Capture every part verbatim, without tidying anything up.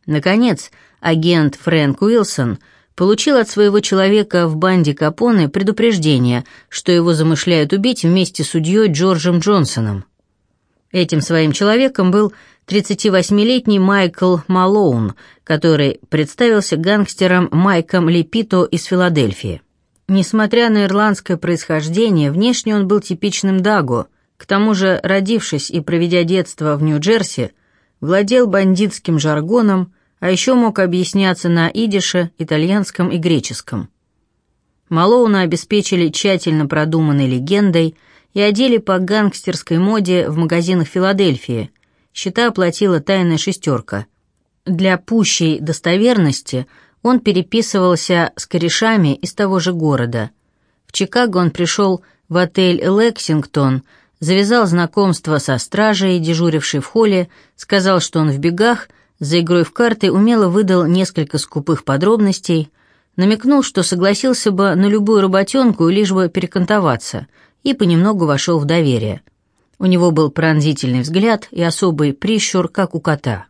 Наконец, агент Фрэнк Уилсон получил от своего человека в банде Капоне предупреждение, что его замышляют убить вместе с судьей Джорджем Джонсоном. Этим своим человеком был тридцативосьмилетний Майкл Малоун, который представился гангстером Майком Лепито из Филадельфии. Несмотря на ирландское происхождение, внешне он был типичным даго. К тому же, родившись и проведя детство в Нью-Джерси, владел бандитским жаргоном, а еще мог объясняться на идише, итальянском и греческом. Малоуна обеспечили тщательно продуманной легендой и одели по гангстерской моде в магазинах Филадельфии. Счета оплатила тайная шестерка. Для пущей достоверности он переписывался с корешами из того же города. В Чикаго он пришел в отель «Лексингтон», завязал знакомство со стражей, дежурившей в холле, сказал, что он в бегах, за игрой в карты умело выдал несколько скупых подробностей, намекнул, что согласился бы на любую работенку, лишь бы перекантоваться, и понемногу вошел в доверие. У него был пронзительный взгляд и особый прищур, как у кота.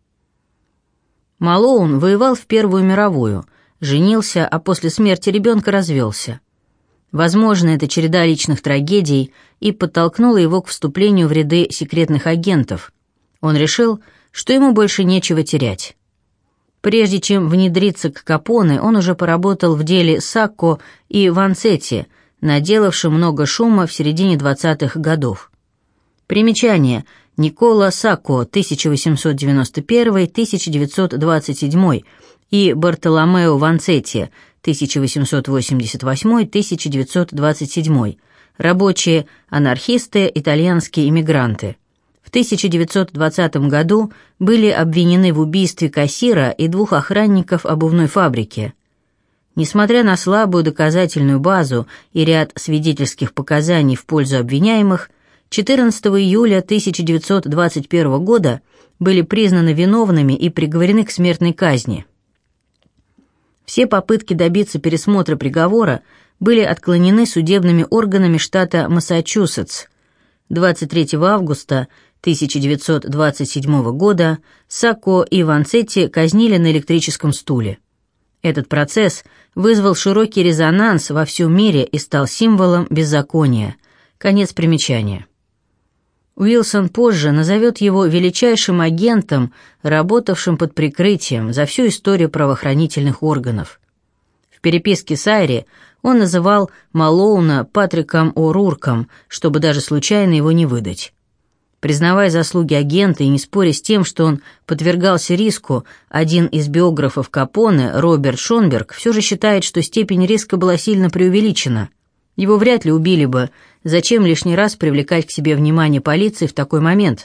Малоун воевал в Первую мировую, женился, а после смерти ребенка развелся. Возможно, эта череда личных трагедий и подтолкнула его к вступлению в ряды секретных агентов. Он решил, что ему больше нечего терять. Прежде чем внедриться к Капоне, он уже поработал в деле Сакко и Ванцетти, наделавшим много шума в середине двадцатых годов. Примечание. Никола Сакко, тысяча восемьсот девяносто первый — тысяча девятьсот двадцать седьмой, и Бартоломео Ванцетти, тысяча восемьсот восемьдесят восьмой — тысяча девятьсот двадцать седьмой, рабочие, анархисты, итальянские иммигранты. В тысяча девятьсот двадцатом году были обвинены в убийстве кассира и двух охранников обувной фабрики. Несмотря на слабую доказательную базу и ряд свидетельских показаний в пользу обвиняемых, четырнадцатого июля тысяча девятьсот двадцать первого года были признаны виновными и приговорены к смертной казни. Все попытки добиться пересмотра приговора были отклонены судебными органами штата Массачусетс. двадцать третьего августа тысяча девятьсот двадцать седьмого года Сакко и Ванцетти казнили на электрическом стуле. Этот процесс вызвал широкий резонанс во всем мире и стал символом беззакония. Конец примечания. Уилсон позже назовет его величайшим агентом, работавшим под прикрытием за всю историю правоохранительных органов. В переписке с Айри он называл Малоуна Патриком О'Рурком, чтобы даже случайно его не выдать. Признавая заслуги агента и не споря с тем, что он подвергался риску, один из биографов Капоне, Роберт Шонберг, все же считает, что степень риска была сильно преувеличена. Его вряд ли убили бы, зачем лишний раз привлекать к себе внимание полиции в такой момент?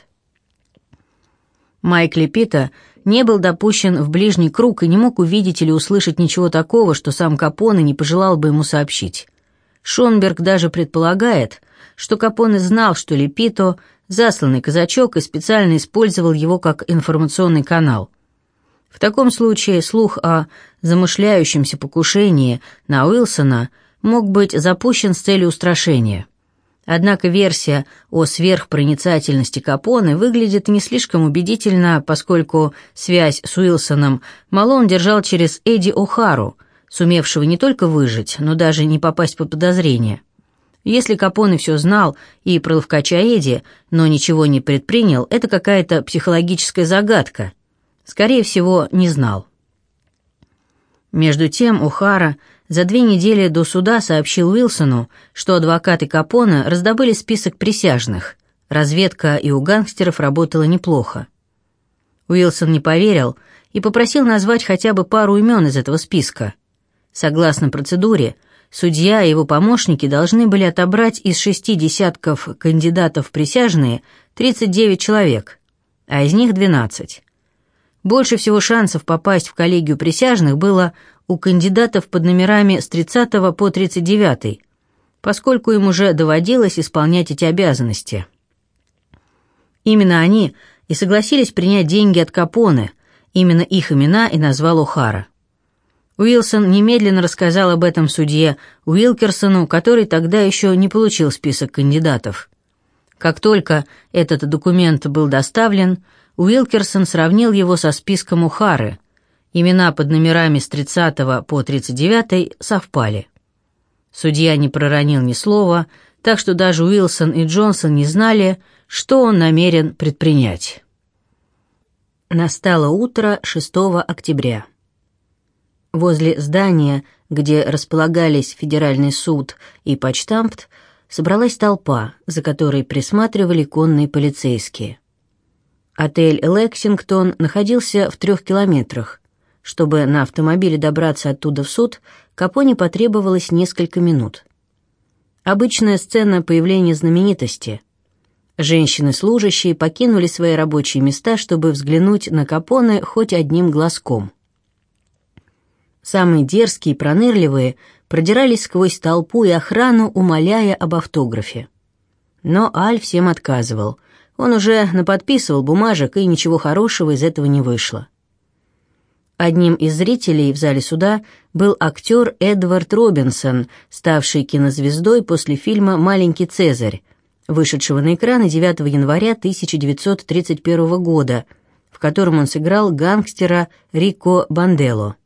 Майк Лепито не был допущен в ближний круг и не мог увидеть или услышать ничего такого, что сам Капоне не пожелал бы ему сообщить. Шонберг даже предполагает, что Капоне знал, что Лепито – засланный казачок и специально использовал его как информационный канал. В таком случае слух о замышляющемся покушении на Уилсона мог быть запущен с целью устрашения. Однако версия о сверхпроницательности Капоне выглядит не слишком убедительно, поскольку связь с Уилсоном Малоун держал через Эдди О'Хару, сумевшего не только выжить, но даже не попасть под подозрение. Если Капоне все знал и про ловкача Эдди, но ничего не предпринял, это какая-то психологическая загадка. Скорее всего, не знал. Между тем О'Хара за две недели до суда сообщил Уилсону, что адвокаты Капоне раздобыли список присяжных. Разведка и у гангстеров работала неплохо. Уилсон не поверил и попросил назвать хотя бы пару имен из этого списка. Согласно процедуре, судья и его помощники должны были отобрать из шести десятков кандидатов в присяжные тридцать девять человек, а из них двенадцать. Больше всего шансов попасть в коллегию присяжных было у кандидатов под номерами с тридцатого по тридцать девятый, поскольку им уже доводилось исполнять эти обязанности. Именно они и согласились принять деньги от Капоне, именно их имена и назвал О'Хара. Уилсон немедленно рассказал об этом судье Уилкерсону, который тогда еще не получил список кандидатов. Как только этот документ был доставлен, Уилкерсон сравнил его со списком О'Хары. Имена под номерами с тридцатого по тридцать девятый совпали. Судья не проронил ни слова, так что даже Уилсон и Джонсон не знали, что он намерен предпринять. Настало утро шестого октября. Возле здания, где располагались Федеральный суд и почтамт, собралась толпа, за которой присматривали конные полицейские. Отель «Лексингтон» находился в трех километрах. Чтобы на автомобиле добраться оттуда в суд, Капоне потребовалось несколько минут. Обычная сцена появления знаменитости. Женщины-служащие покинули свои рабочие места, чтобы взглянуть на Капоне хоть одним глазком. Самые дерзкие и пронырливые продирались сквозь толпу и охрану, умоляя об автографе. Но Аль всем отказывал. Он уже наподписывал бумажек, и ничего хорошего из этого не вышло. Одним из зрителей в зале суда был актер Эдвард Робинсон, ставший кинозвездой после фильма «Маленький Цезарь», вышедшего на экраны девятого января тысяча девятьсот тридцать первого года, в котором он сыграл гангстера Рико Банделло.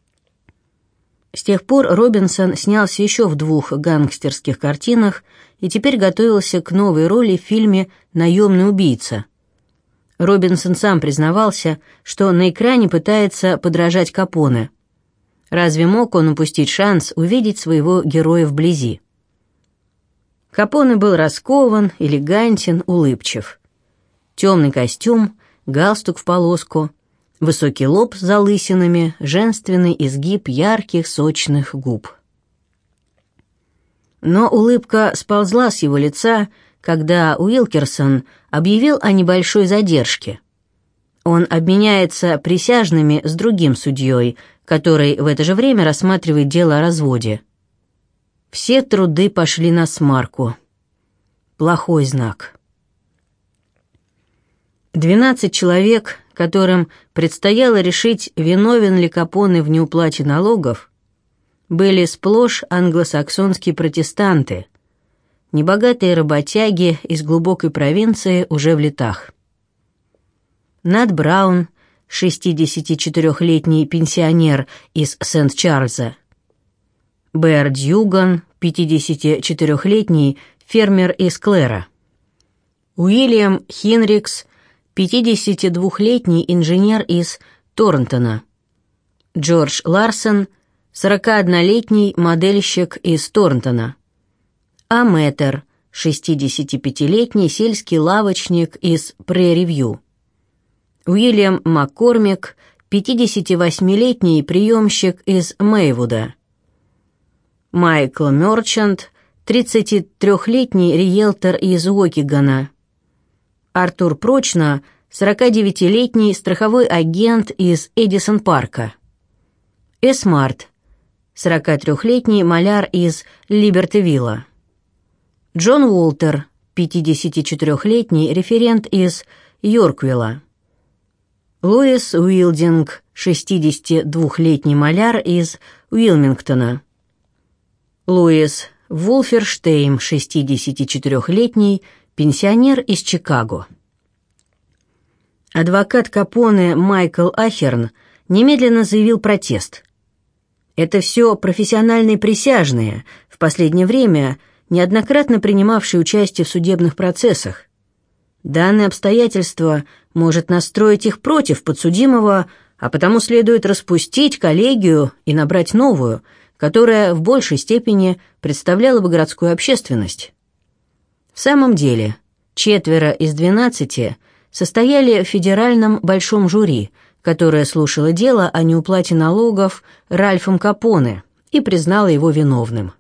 С тех пор Робинсон снялся еще в двух гангстерских картинах и теперь готовился к новой роли в фильме «Наемный убийца». Робинсон сам признавался, что на экране пытается подражать Капоне. Разве мог он упустить шанс увидеть своего героя вблизи? Капоне был раскован, элегантен, улыбчив. Темный костюм, галстук в полоску, высокий лоб с залысинами, женственный изгиб ярких, сочных губ. Но улыбка сползла с его лица, когда Уилкерсон объявил о небольшой задержке. Он обменяется присяжными с другим судьей, который в это же время рассматривает дело о разводе. Все труды пошли насмарку. Плохой знак. Двенадцать человек, которым предстояло решить, виновен ли Капоне в неуплате налогов, были сплошь англосаксонские протестанты, небогатые работяги из глубокой провинции уже в летах. Нат Браун, шестидесятичетырехлетний пенсионер из Сент-Чарльза, Бэр Дьюган, пятидесятичетырехлетний фермер из Клэра, Уильям Хинрикс, пятидесятидвухлетний инженер из Торнтона, Джордж Ларсон, сорокаоднолетний модельщик из Торнтона, А. Мэттер, шестидесятипятилетний сельский лавочник из Прерри-Вью, Уильям Маккормик, пятидесятивосьмилетний приемщик из Мэйвуда, Майкл Мерчант, тридцатитрехлетний риэлтор из Уокигана, Артур Прочно, сорокадевятилетний страховой агент из Эдисон-парка, Эс Март, сорокатрехлетний маляр из Либертивилла, Джон Уолтер, пятидесятичетырехлетний референт из Йорквилла, Луис Уилдинг, шестидесятидвухлетний маляр из Уилмингтона, Луис Вулферштейм, шестидесятичетырехлетний пенсионер из Чикаго. Адвокат Капоне Майкл Ахерн немедленно заявил протест. Это все профессиональные присяжные, в последнее время неоднократно принимавшие участие в судебных процессах. Данное обстоятельство может настроить их против подсудимого, а потому следует распустить коллегию и набрать новую, которая в большей степени представляла бы городскую общественность. В самом деле, четверо из двенадцати состояли в федеральном большом жюри, которое слушало дело о неуплате налогов Ральфом Капоне и признало его виновным.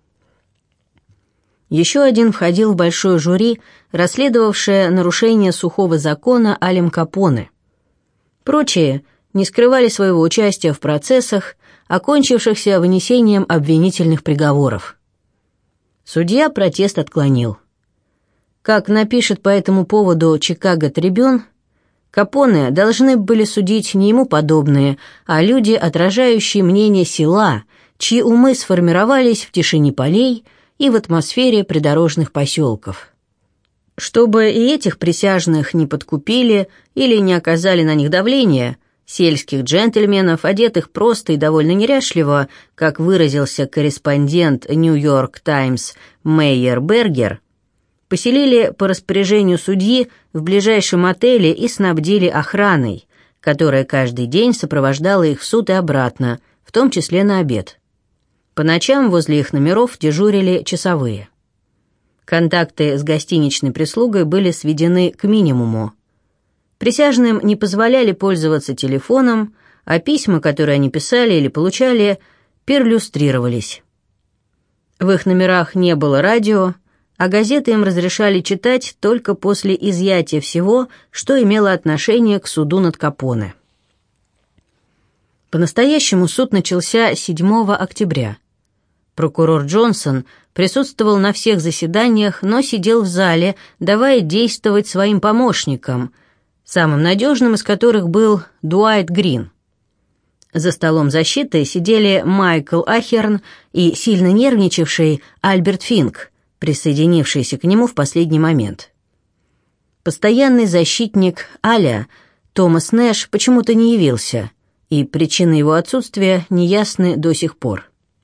Еще один входил в большое жюри, расследовавшее нарушение сухого закона Алем Капоне. Прочие не скрывали своего участия в процессах, окончившихся вынесением обвинительных приговоров. Судья протест отклонил. Как напишет по этому поводу Чикаго Трибюн, Капоне должны были судить не ему подобные, а люди, отражающие мнение села, чьи умы сформировались в тишине полей и в атмосфере придорожных поселков. Чтобы и этих присяжных не подкупили или не оказали на них давления, сельских джентльменов, одетых просто и довольно неряшливо, как выразился корреспондент «Нью-Йорк Таймс» Мейер Бергер, поселили по распоряжению судьи в ближайшем отеле и снабдили охраной, которая каждый день сопровождала их в суд и обратно, в том числе на обед. По ночам возле их номеров дежурили часовые. Контакты с гостиничной прислугой были сведены к минимуму. Присяжным не позволяли пользоваться телефоном, а письма, которые они писали или получали, перлюстрировались. В их номерах не было радио, а газеты им разрешали читать только после изъятия всего, что имело отношение к суду над Капоне. По-настоящему суд начался седьмого октября. Прокурор Джонсон присутствовал на всех заседаниях, но сидел в зале, давая действовать своим помощникам, самым надежным из которых был Дуайт Грин. За столом защиты сидели Майкл Ахерн и сильно нервничавший Альберт Финк, присоединившийся к нему в последний момент. Постоянный защитник Аля, Томас Нэш, почему-то не явился, и причины его отсутствия неясны до сих пор.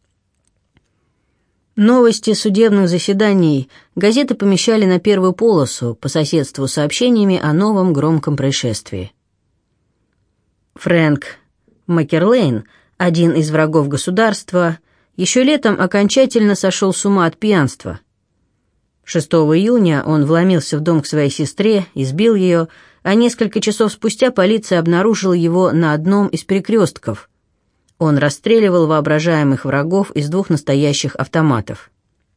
Новости судебных заседаний газеты помещали на первую полосу по соседству с сообщениями о новом громком происшествии. Фрэнк Макерлейн, один из врагов государства, еще летом окончательно сошел с ума от пьянства. шестого июня он вломился в дом к своей сестре, избил ее, а несколько часов спустя полиция обнаружила его на одном из перекрестков. Он расстреливал воображаемых врагов из двух настоящих автоматов.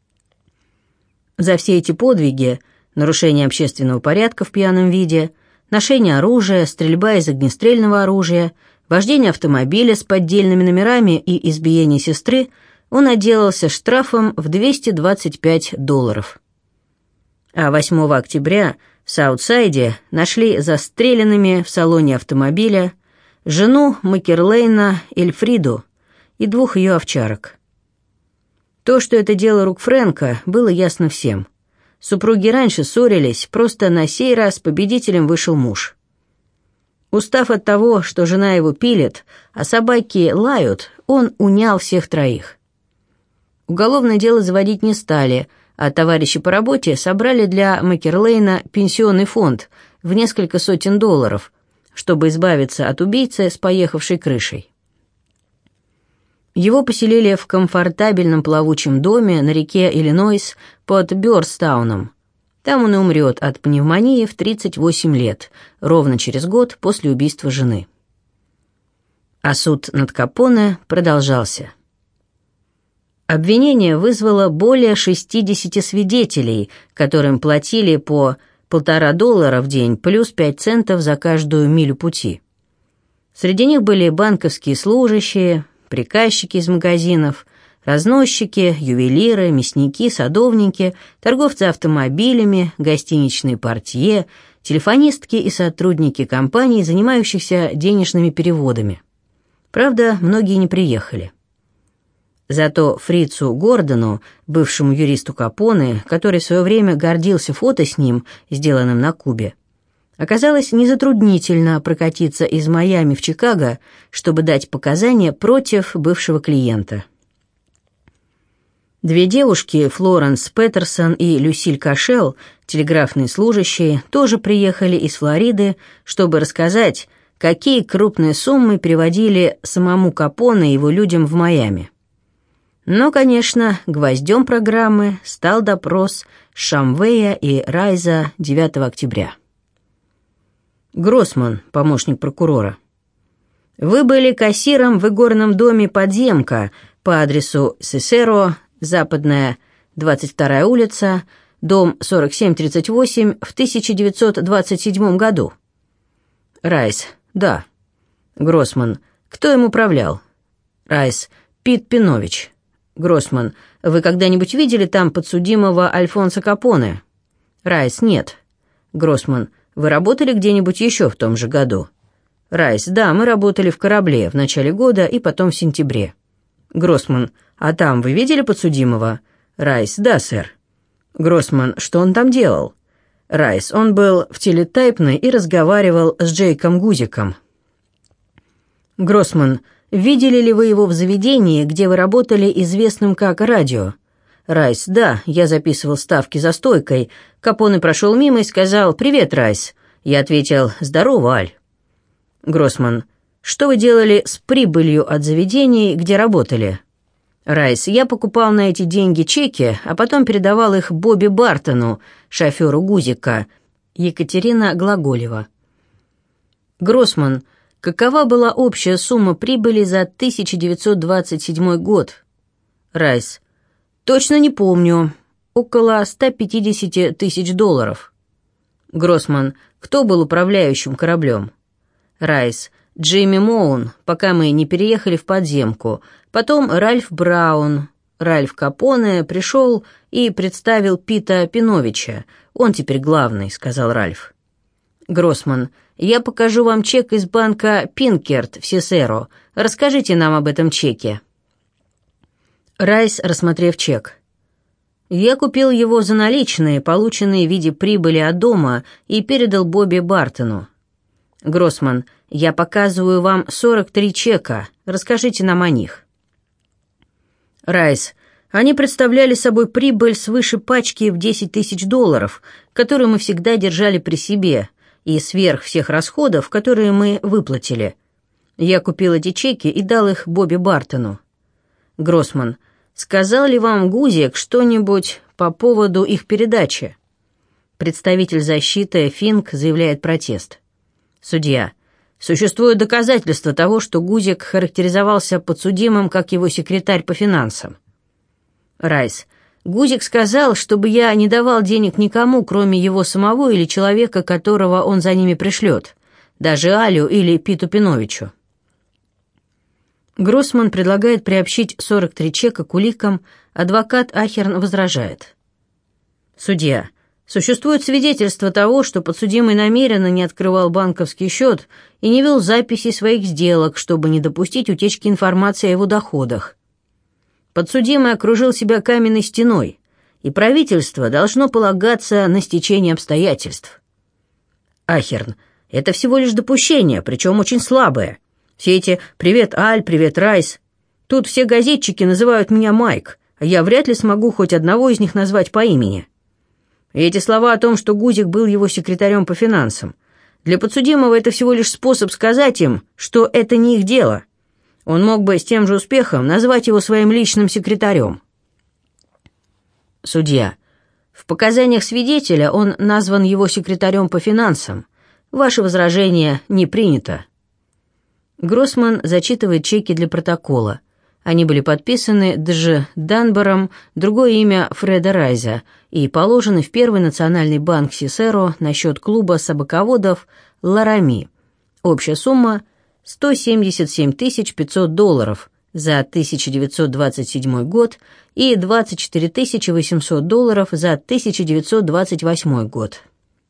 За все эти подвиги, нарушение общественного порядка в пьяном виде, ношение оружия, стрельба из огнестрельного оружия, вождение автомобиля с поддельными номерами и избиение сестры, он отделался штрафом в двести двадцать пять долларов. А восьмого октября в Саутсайде нашли застреленными в салоне автомобиля жену Макерлейна Эльфриду и двух ее овчарок. То, что это дело рук Фрэнка, было ясно всем. Супруги раньше ссорились, просто на сей раз победителем вышел муж. Устав от того, что жена его пилит, а собаки лают, он унял всех троих. Уголовное дело заводить не стали, а товарищи по работе собрали для Макерлейна пенсионный фонд в несколько сотен долларов, чтобы избавиться от убийцы с поехавшей крышей. Его поселили в комфортабельном плавучем доме на реке Иллинойс под Бёрстауном. Там он и умрет от пневмонии в тридцать восемь лет, ровно через год после убийства жены. А суд над Капоне продолжался. Обвинение вызвало более шестидесяти свидетелей, которым платили по полтора доллара в день плюс пять центов за каждую милю пути. Среди них были банковские служащие, приказчики из магазинов, разносчики, ювелиры, мясники, садовники, торговцы автомобилями, гостиничные портье, телефонистки и сотрудники компаний, занимающихся денежными переводами. Правда, многие не приехали. Зато Фрицу Гордону, бывшему юристу Капоне, который в свое время гордился фото с ним, сделанным на Кубе, оказалось незатруднительно прокатиться из Майами в Чикаго, чтобы дать показания против бывшего клиента. Две девушки, Флоренс Петерсон и Люсиль Кашел, телеграфные служащие, тоже приехали из Флориды, чтобы рассказать, какие крупные суммы переводили самому Капоне и его людям в Майами. Но, конечно, гвоздем программы стал допрос Шамвея и Райза девятого октября. Гроссман, помощник прокурора. Вы были кассиром в игорном доме «Подземка» по адресу Сесеро, Западная, двадцать вторая улица, дом сорок семь тридцать восемь в тысяча девятьсот двадцать седьмом году. Райс. Да. Гроссман. Кто им управлял? Райс. Пит Пинович. Гроссман. Вы когда-нибудь видели там подсудимого Альфонсо Капоне? Райс. Нет. Гроссман. Вы работали где-нибудь еще в том же году? Райс. Да, мы работали в корабле в начале года и потом в сентябре. Гроссман. А там вы видели подсудимого? Райс. Да, сэр. Гроссман. Что он там делал? Райс, он был в телетайпной и разговаривал с Джейком Гузиком. Гроссман, видели ли вы его в заведении, где вы работали, известным как радио? Райс, да, я записывал ставки за стойкой. Капоне прошел мимо и сказал: «Привет, Райс». Я ответил: «Здорово, Аль». Гроссман, что вы делали с прибылью от заведений, где работали? Райс, я покупал на эти деньги чеки, а потом передавал их Бобби Бартону, шоферу Гузика. Екатерина Глаголева. Гроссман, какова была общая сумма прибыли за тысяча девятьсот двадцать седьмой год? Райс, точно не помню. Около ста пятидесяти тысяч долларов. Гроссман, кто был управляющим кораблем? Райс, Джимми Моун, пока мы не переехали в подземку. Потом Ральф Браун. Ральф Капоне пришел и представил Пита Пиновича. Он теперь главный, сказал Ральф. Гроссман, я покажу вам чек из банка Пинкерт в Сесеро. Расскажите нам об этом чеке. Райс, рассмотрев чек. Я купил его за наличные, полученные в виде прибыли от дома, и передал Бобби Бартону. Гроссман, я показываю вам сорок три чека. Расскажите нам о них. Райс, они представляли собой прибыль свыше пачки в десять тысяч долларов, которую мы всегда держали при себе, и сверх всех расходов, которые мы выплатили. Я купил эти чеки и дал их Бобби Бартону. Гроссман, сказал ли вам Гузик что-нибудь по поводу их передачи? Представитель защиты Финк заявляет протест. Судья, существуют доказательства того, что Гузик характеризовался подсудимым как его секретарь по финансам. Райс, Гузик сказал, чтобы я не давал денег никому, кроме его самого или человека, которого он за ними пришлет, даже Алю или Питу Пиновичу. Гроссман предлагает приобщить сорок три чека к уликам, адвокат Ахерн возражает. Судья, существует свидетельство того, что подсудимый намеренно не открывал банковский счет и не вел записи своих сделок, чтобы не допустить утечки информации о его доходах. Подсудимый окружил себя каменной стеной, и правительство должно полагаться на стечение обстоятельств. Ахерн, это всего лишь допущение, причем очень слабое. Все эти «Привет, Аль», «Привет, Райс». Тут все газетчики называют меня Майк, а я вряд ли смогу хоть одного из них назвать по имени. И эти слова о том, что Гузик был его секретарем по финансам, для подсудимого это всего лишь способ сказать им, что это не их дело. Он мог бы с тем же успехом назвать его своим личным секретарем. Судья. В показаниях свидетеля он назван его секретарем по финансам. Ваше возражение не принято. Гроссман зачитывает чеки для протокола. Они были подписаны Дж. Данбором, другое имя Фреда Райза, и положены в Первый национальный банк Сесеро на счет клуба собаководов Ларами. Общая сумма – сто семьдесят семь тысяч пятьсот долларов за тысяча девятьсот двадцать седьмой год и двадцать четыре тысячи восемьсот долларов за тысяча девятьсот двадцать восьмой год.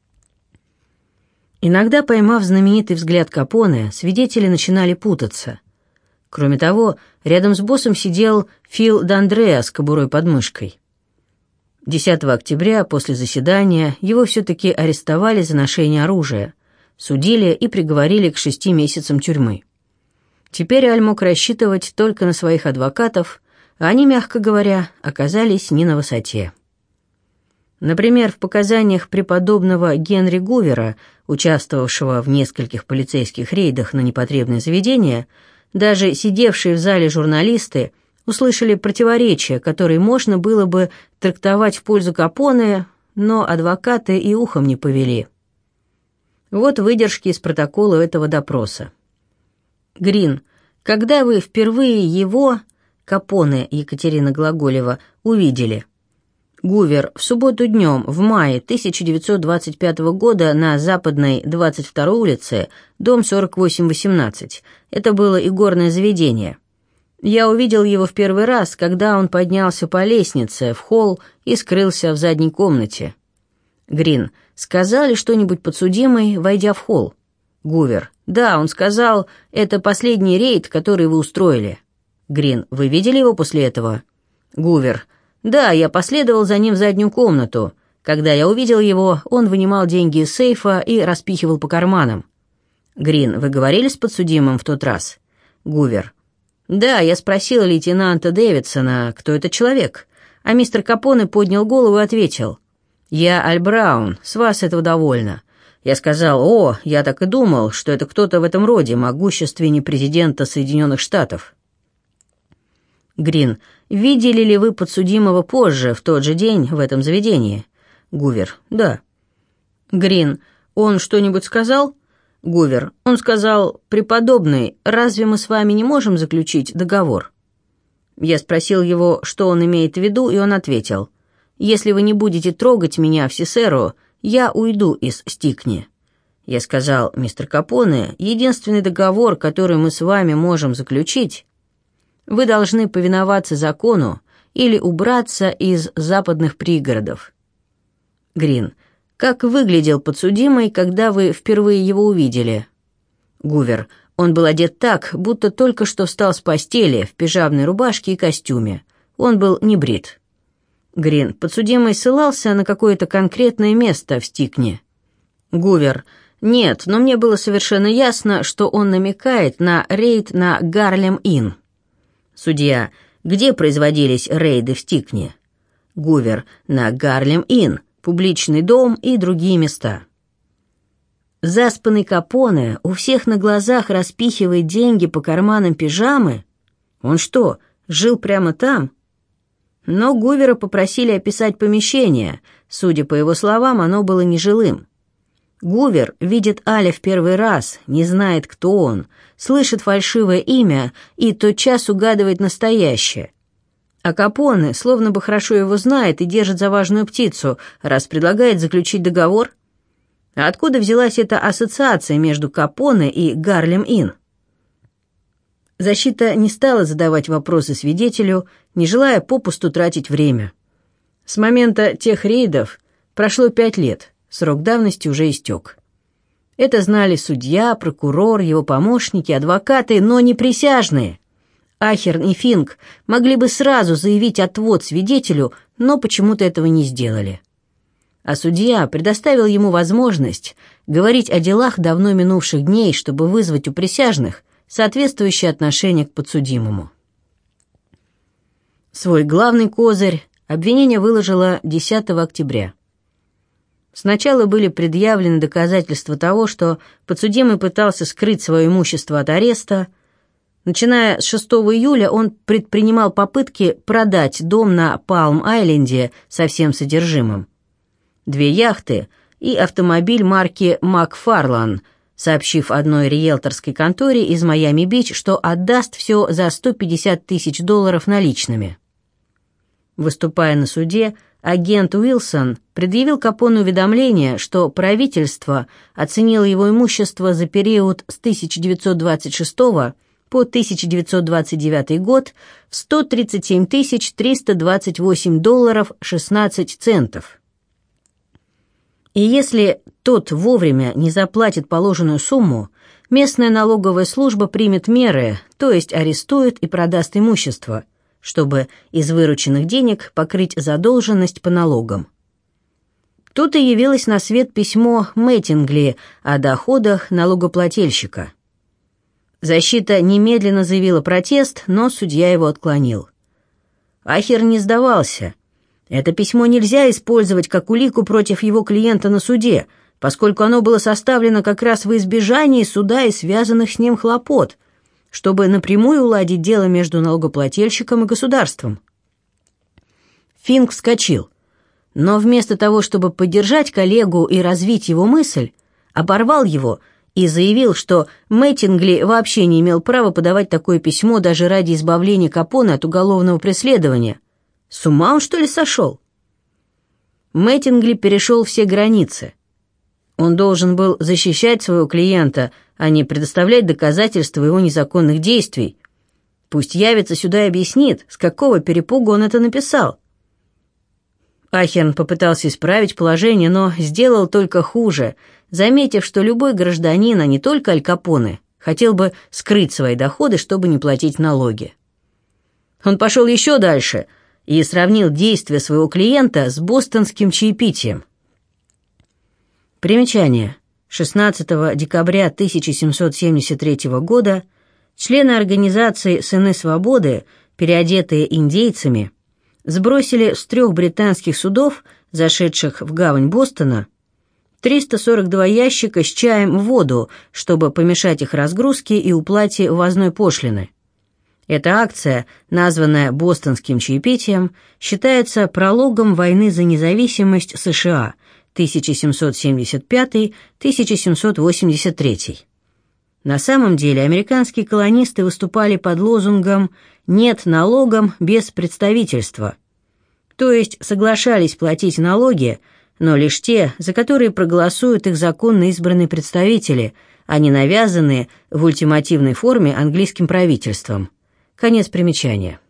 Иногда, поймав знаменитый взгляд Капоне, свидетели начинали путаться. Кроме того, рядом с боссом сидел Фил Д'Андреа с кобурой под мышкой. десятого октября, после заседания, его все-таки арестовали за ношение оружия, судили и приговорили к шести месяцам тюрьмы. Теперь Аль мог рассчитывать только на своих адвокатов, а они, мягко говоря, оказались не на высоте. Например, в показаниях преподобного Генри Гувера, участвовавшего в нескольких полицейских рейдах на непотребные заведения, даже сидевшие в зале журналисты услышали противоречия, которые можно было бы трактовать в пользу Капоне, но адвокаты и ухом не повели. Вот выдержки из протокола этого допроса. Грин, когда вы впервые его, Капоне Екатерина Глаголева, увидели? Гувер, в субботу днем, в мае тысяча девятьсот двадцать пятого года на Западной двадцать второй улице, дом сорок восемь восемнадцать. Это было игорное заведение. Я увидел его в первый раз, когда он поднялся по лестнице в холл и скрылся в задней комнате. Грин, сказал ли что-нибудь подсудимый, войдя в холл? Гувер, да, он сказал, это последний рейд, который вы устроили. Грин, вы видели его после этого? Гувер, да, я последовал за ним в заднюю комнату. Когда я увидел его, он вынимал деньги из сейфа и распихивал по карманам. Грин, вы говорили с подсудимым в тот раз? Гувер. Да, я спросил лейтенанта Дэвидсона, кто этот человек, а мистер Капоне поднял голову и ответил: «Я Аль Браун, с вас этого довольно». Я сказал: «О, я так и думал, что это кто-то в этом роде, могущественнее президента Соединенных Штатов». Грин, видели ли вы подсудимого позже, в тот же день, в этом заведении? Гувер, да. Грин, он что-нибудь сказал? Гувер, он сказал: «Преподобный, разве мы с вами не можем заключить договор?» Я спросил его, что он имеет в виду, и он ответил: «Если вы не будете трогать меня в Сесеру, я уйду из Стикни». Я сказал: «Мистер Капоне, единственный договор, который мы с вами можем заключить, вы должны повиноваться закону или убраться из западных пригородов». Грин, как выглядел подсудимый, когда вы впервые его увидели? Гувер, он был одет так, будто только что встал с постели, в пижамной рубашке и костюме. Он был не брит. Грин, подсудимый ссылался на какое-то конкретное место в Стикне. Гувер, нет, но мне было совершенно ясно, что он намекает на рейд на Гарлем-Инн. Судья, где производились рейды в Стикне? Гувер, на Гарлем-Инн, публичный дом и другие места. Заспанный Капоне у всех на глазах распихивает деньги по карманам пижамы? Он что, жил прямо там? Но Гувера попросили описать помещение. Судя по его словам, оно было нежилым. Гувер видит Аля в первый раз, не знает, кто он, слышит фальшивое имя и тотчас угадывает настоящее. А Капоне словно бы хорошо его знает и держит за важную птицу, раз предлагает заключить договор. А откуда взялась эта ассоциация между Капоне и Гарлем-Инн? Защита не стала задавать вопросы свидетелю, не желая попусту тратить время. С момента тех рейдов прошло пять лет, срок давности уже истек. Это знали судья, прокурор, его помощники, адвокаты, но не присяжные. Ахерн и Финк могли бы сразу заявить отвод свидетелю, но почему-то этого не сделали. А судья предоставил ему возможность говорить о делах давно минувших дней, чтобы вызвать у присяжных соответствующее отношение к подсудимому. Свой главный козырь обвинение выложило десятого октября. Сначала были предъявлены доказательства того, что подсудимый пытался скрыть свое имущество от ареста. Начиная с шестого июля он предпринимал попытки продать дом на Палм-Айленде со всем содержимым. Две яхты и автомобиль марки «Макфарлан», сообщив одной риэлторской конторе из Майами-Бич, что отдаст все за сто пятьдесят тысяч долларов наличными. Выступая на суде, агент Уилсон предъявил Капоне уведомление, что правительство оценило его имущество за период с тысяча девятьсот двадцать шестого по тысяча девятьсот двадцать девятый год в сто тридцать семь тысяч триста двадцать восемь долларов шестнадцать центов. И если тот вовремя не заплатит положенную сумму, местная налоговая служба примет меры, то есть арестует и продаст имущество, чтобы из вырученных денег покрыть задолженность по налогам. Тут и явилось на свет письмо Мэттингли о доходах налогоплательщика. Защита немедленно заявила протест, но судья его отклонил. Ахер не сдавался. Это письмо нельзя использовать как улику против его клиента на суде, поскольку оно было составлено как раз в избежании суда и связанных с ним хлопот, чтобы напрямую уладить дело между налогоплательщиком и государством. Финк вскочил, но вместо того, чтобы поддержать коллегу и развить его мысль, оборвал его и заявил, что Мэттингли вообще не имел права подавать такое письмо даже ради избавления Капоне от уголовного преследования. С ума он, что ли, сошел? Мэттингли перешел все границы. Он должен был защищать своего клиента, а не предоставлять доказательства его незаконных действий. Пусть явится сюда и объяснит, с какого перепугу он это написал. Ахерн попытался исправить положение, но сделал только хуже, заметив, что любой гражданин, а не только Аль Капоне, хотел бы скрыть свои доходы, чтобы не платить налоги. Он пошел еще дальше и сравнил действия своего клиента с бостонским чаепитием. Примечание. шестнадцатого декабря тысяча семьсот семьдесят третьего года члены организации «Сыны свободы», переодетые индейцами, сбросили с трех британских судов, зашедших в гавань Бостона, триста сорок два ящика с чаем в воду, чтобы помешать их разгрузке и уплате ввозной пошлины. Эта акция, названная «Бостонским чаепитием», считается прологом войны за независимость США тысяча семьсот семьдесят пятый — тысяча семьсот восемьдесят третий. На самом деле американские колонисты выступали под лозунгом «Нет налогам без представительства», то есть соглашались платить налоги, но лишь те, за которые проголосуют их законно избранные представители, а не навязанные в ультимативной форме английским правительством. Конец примечания.